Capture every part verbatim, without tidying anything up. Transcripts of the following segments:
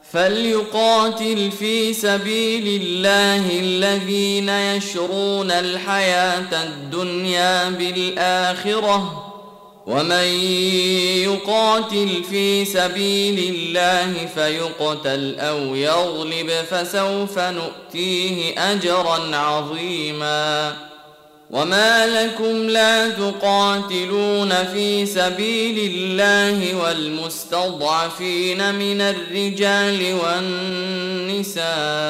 فليقاتل في سبيل الله الذين يشرون الحياة الدنيا بالآخرة، ومن يقاتل في سبيل الله فيقتل أو يغلب فسوف نؤتيه أجرا عظيما. وما لكم لا تقاتلون في سبيل الله والمستضعفين من الرجال والنساء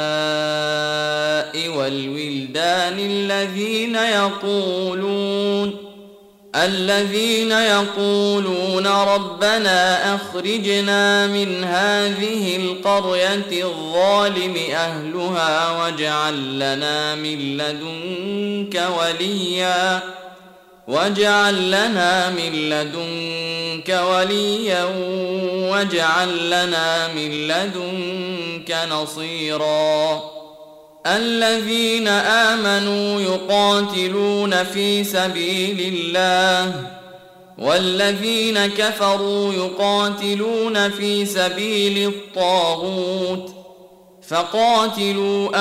والولدان الذين يقولون الذين يقولون ربنا أخرجنا من هذه القرية الظالم أهلها واجعل لنا من لدنك وليا واجعل لنا من لدنك وليا واجعل لنا من لدنك نصيرا. الذين آمنوا يقاتلون في سبيل الله والذين كفروا يقاتلون في سبيل الطاغوت فقاتلوا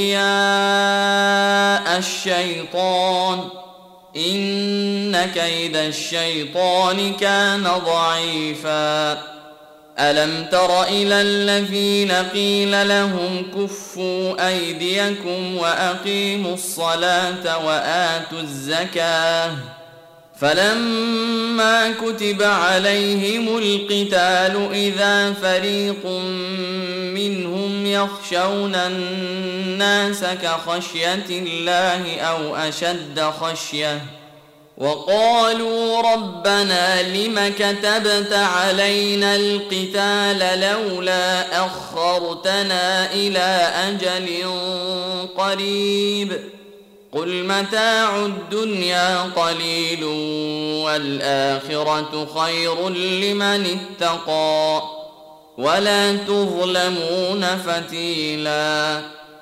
أولياء الشيطان إن كيد الشيطان كان ضعيفا. ألم تر إلى الذين قيل لهم كفوا أيديكم وأقيموا الصلاة وآتوا الزكاة فلما كتب عليهم القتال إذا فريق منهم يخشون الناس كخشية الله أو أشد خشية وقالوا ربنا لم كتبت علينا القتال لولا أخرتنا إلى أجل قريب قل متاع الدنيا قليل والآخرة خير لمن اتقى ولا تظلمون فتيلا.